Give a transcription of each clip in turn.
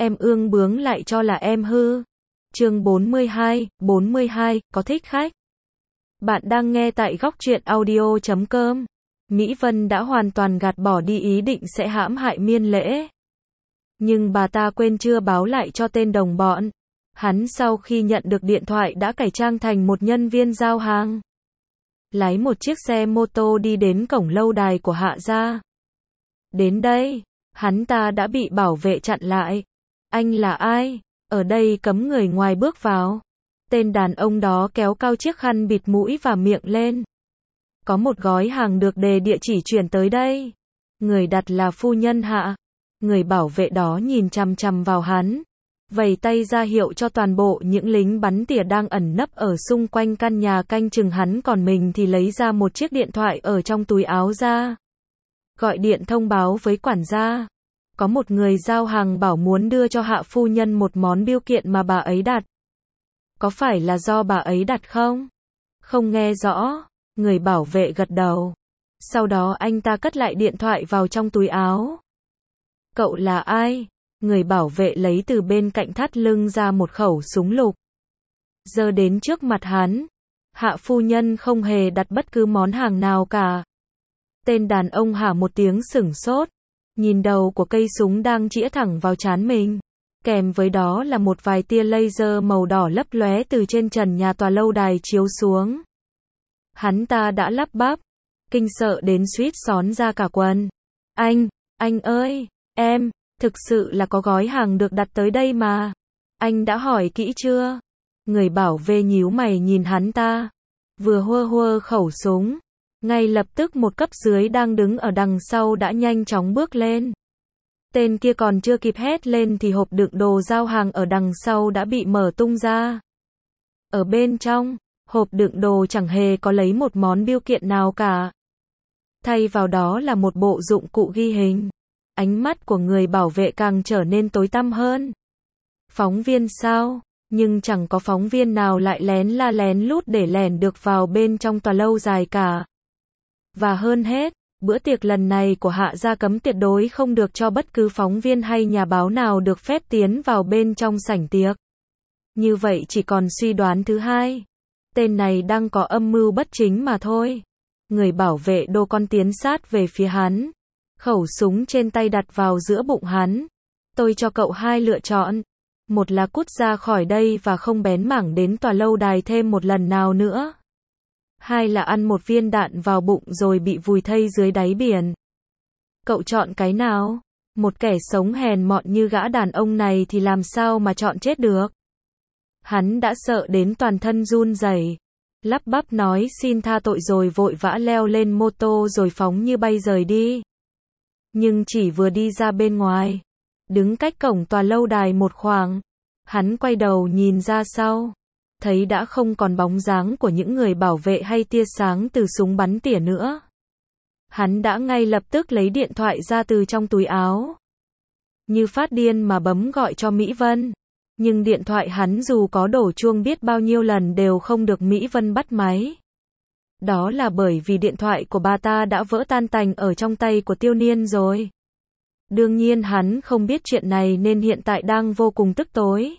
em ương bướng lại cho là em hư. Chương 42, có thích khách. Bạn đang nghe tại Góc Truyện Audio.com. Mỹ Vân đã hoàn toàn gạt bỏ đi ý định sẽ hãm hại Miên Lễ. Nhưng bà ta quên chưa báo lại cho tên đồng bọn. Hắn sau khi nhận được điện thoại đã cải trang thành một nhân viên giao hàng. Lái một chiếc xe mô tô đi đến cổng lâu đài của Hạ gia. Đến đây, hắn ta đã bị bảo vệ chặn lại. Anh là ai? Ở đây cấm người ngoài bước vào. Tên đàn ông đó kéo cao chiếc khăn bịt mũi và miệng lên. Có một gói hàng được đề địa chỉ chuyển tới đây. Người đặt là phu nhân Hạ. Người bảo vệ đó nhìn chằm chằm vào hắn, vẩy tay ra hiệu cho toàn bộ những lính bắn tỉa đang ẩn nấp ở xung quanh căn nhà canh chừng hắn, còn mình thì lấy ra một chiếc điện thoại ở trong túi áo ra. Gọi điện thông báo với quản gia. Có một người giao hàng bảo muốn đưa cho Hạ phu nhân một món bưu kiện mà bà ấy đặt. Có phải là do bà ấy đặt không? Không nghe rõ. Người bảo vệ gật đầu. Sau đó anh ta cất lại điện thoại vào trong túi áo. Cậu là ai? Người bảo vệ lấy từ bên cạnh thắt lưng ra một khẩu súng lục. Giơ đến trước mặt hắn. Hạ phu nhân không hề đặt bất cứ món hàng nào cả. Tên đàn ông hả một tiếng sửng sốt. Nhìn đầu của cây súng đang chĩa thẳng vào trán mình. Kèm với đó là một vài tia laser màu đỏ lấp lóe từ trên trần nhà tòa lâu đài chiếu xuống. Hắn ta đã lắp bắp. Kinh sợ đến suýt xón ra cả quần. Anh ơi, em, thực sự là có gói hàng được đặt tới đây mà. Anh đã hỏi kỹ chưa? Người bảo vệ nhíu mày nhìn hắn ta. Vừa hua khẩu súng. Ngay lập tức một cấp dưới đang đứng ở đằng sau đã nhanh chóng bước lên. Tên kia còn chưa kịp hét lên thì hộp đựng đồ giao hàng ở đằng sau đã bị mở tung ra. Ở bên trong, hộp đựng đồ chẳng hề có lấy một món bưu kiện nào cả. Thay vào đó là một bộ dụng cụ ghi hình. Ánh mắt của người bảo vệ càng trở nên tối tăm hơn. Phóng viên sao? Nhưng chẳng có phóng viên nào lại lén lút để lẻn được vào bên trong tòa lâu dài cả. Và hơn hết, bữa tiệc lần này của Hạ gia cấm tuyệt đối không được cho bất cứ phóng viên hay nhà báo nào được phép tiến vào bên trong sảnh tiệc. Như vậy chỉ còn suy đoán thứ hai. Tên này đang có âm mưu bất chính mà thôi. Người bảo vệ đô con tiến sát về phía hắn. Khẩu súng trên tay đặt vào giữa bụng hắn. Tôi cho cậu hai lựa chọn. Một là cút ra khỏi đây và không bén mảng đến tòa lâu đài thêm một lần nào nữa. Hai là ăn một viên đạn vào bụng rồi bị vùi thây dưới đáy biển. Cậu chọn cái nào? Một kẻ sống hèn mọn như gã đàn ông này thì làm sao mà chọn chết được? Hắn đã sợ đến toàn thân run rẩy, lắp bắp nói xin tha tội rồi vội vã leo lên mô tô rồi phóng như bay rời đi. Nhưng chỉ vừa đi ra bên ngoài, đứng cách cổng tòa lâu đài một khoảng, hắn quay đầu nhìn ra sau, thấy đã không còn bóng dáng của những người bảo vệ hay tia sáng từ súng bắn tỉa nữa. Hắn đã ngay lập tức lấy điện thoại ra từ trong túi áo. Như phát điên mà bấm gọi cho Mỹ Vân. Nhưng điện thoại hắn dù có đổ chuông biết bao nhiêu lần đều không được Mỹ Vân bắt máy. Đó là bởi vì điện thoại của bà ta đã vỡ tan tành ở trong tay của Tiêu Niên rồi. Đương nhiên hắn không biết chuyện này nên hiện tại đang vô cùng tức tối.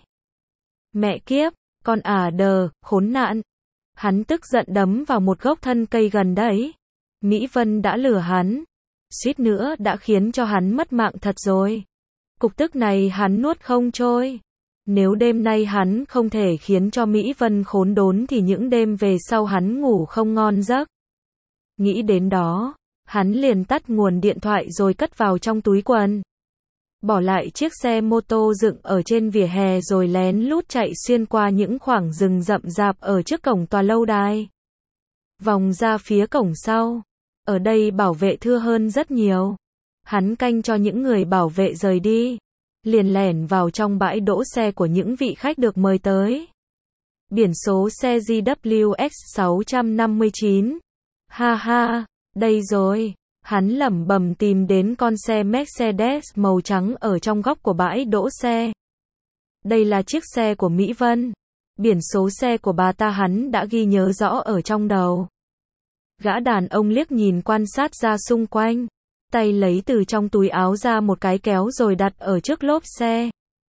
Mẹ kiếp, con đờ, khốn nạn. Hắn tức giận đấm vào một gốc thân cây gần đấy. Mỹ Vân đã lừa hắn. Suýt nữa đã khiến cho hắn mất mạng thật rồi. Cục tức này hắn nuốt không trôi. Nếu đêm nay hắn không thể khiến cho Mỹ Vân khốn đốn thì những đêm về sau hắn ngủ không ngon giấc. Nghĩ đến đó, hắn liền tắt nguồn điện thoại rồi cất vào trong túi quần. Bỏ lại chiếc xe mô tô dựng ở trên vỉa hè rồi lén lút chạy xuyên qua những khoảng rừng rậm rạp ở trước cổng tòa lâu đài. Vòng ra phía cổng sau. Ở đây bảo vệ thưa hơn rất nhiều. Hắn canh cho những người bảo vệ rời đi. Liền lẻn vào trong bãi đỗ xe của những vị khách được mời tới. Biển số xe GWX 659. Ha ha, đây rồi. Hắn lẩm bẩm tìm đến con xe Mercedes màu trắng ở trong góc của bãi đỗ xe. Đây là chiếc xe của Mỹ Vân. Biển số xe của bà ta hắn đã ghi nhớ rõ ở trong đầu. Gã đàn ông liếc nhìn quan sát ra xung quanh. Tay lấy từ trong túi áo ra một cái kéo rồi đặt ở trước lốp xe.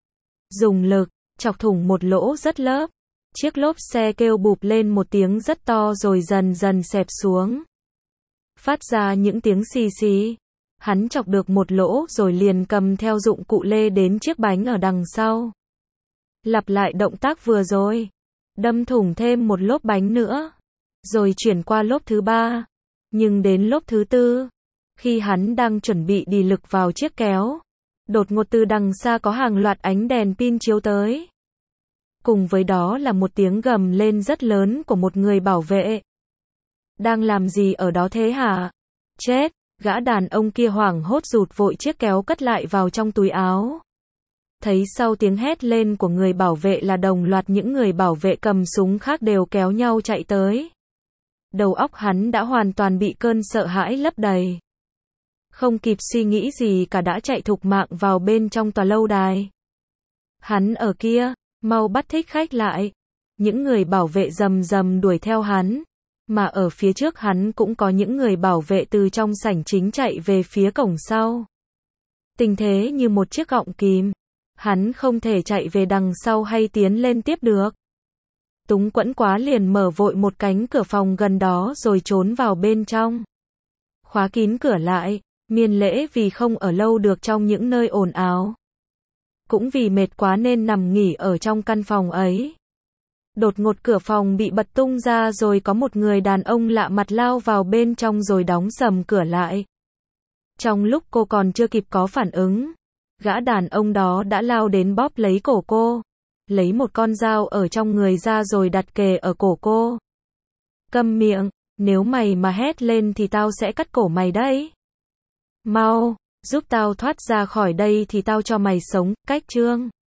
dùng lực, chọc thủng một lỗ rất lớp. Chiếc lốp xe kêu bụp lên một tiếng rất to rồi dần dần xẹp xuống. Phát ra những tiếng xì xì. Hắn chọc được một lỗ rồi liền cầm theo dụng cụ lê đến chiếc bánh ở đằng sau. Lặp lại động tác vừa rồi. Đâm thủng thêm một lốp bánh nữa. Rồi chuyển qua lốp thứ 3. Nhưng đến lốp thứ 4, khi hắn đang chuẩn bị đì lực vào chiếc kéo, đột ngột từ đằng xa có hàng loạt ánh đèn pin chiếu tới. Cùng với đó là một tiếng gầm lên rất lớn của một người bảo vệ. Đang làm gì ở đó thế hả? Chết! Gã đàn ông kia hoảng hốt rụt vội chiếc kéo cất lại vào trong túi áo. Thấy sau tiếng hét lên của người bảo vệ là đồng loạt những người bảo vệ cầm súng khác đều kéo nhau chạy tới. Đầu óc hắn đã hoàn toàn bị cơn sợ hãi lấp đầy. Không kịp suy nghĩ gì cả đã chạy thục mạng vào bên trong tòa lâu đài. Hắn ở kia, mau bắt thích khách lại. Những người bảo vệ rầm rầm đuổi theo hắn. Mà ở phía trước hắn cũng có những người bảo vệ từ trong sảnh chính chạy về phía cổng sau. Tình thế như một chiếc gọng kìm. Hắn không thể chạy về đằng sau hay tiến lên tiếp được. Túng quẫn quá liền mở vội một cánh cửa phòng gần đó rồi trốn vào bên trong. Khóa kín cửa lại, miên lễ vì không ở lâu được trong những nơi ồn ào. Cũng vì mệt quá nên nằm nghỉ ở trong căn phòng ấy. Đột ngột cửa phòng bị bật tung ra rồi có một người đàn ông lạ mặt lao vào bên trong rồi đóng sầm cửa lại. Trong lúc cô còn chưa kịp có phản ứng, gã đàn ông đó đã lao đến bóp lấy cổ cô. Lấy một con dao ở trong người ra rồi đặt kề ở cổ cô. Câm miệng, nếu mày mà hét lên thì tao sẽ cắt cổ mày đấy. Mau, giúp tao thoát ra khỏi đây thì tao cho mày sống, cách chương.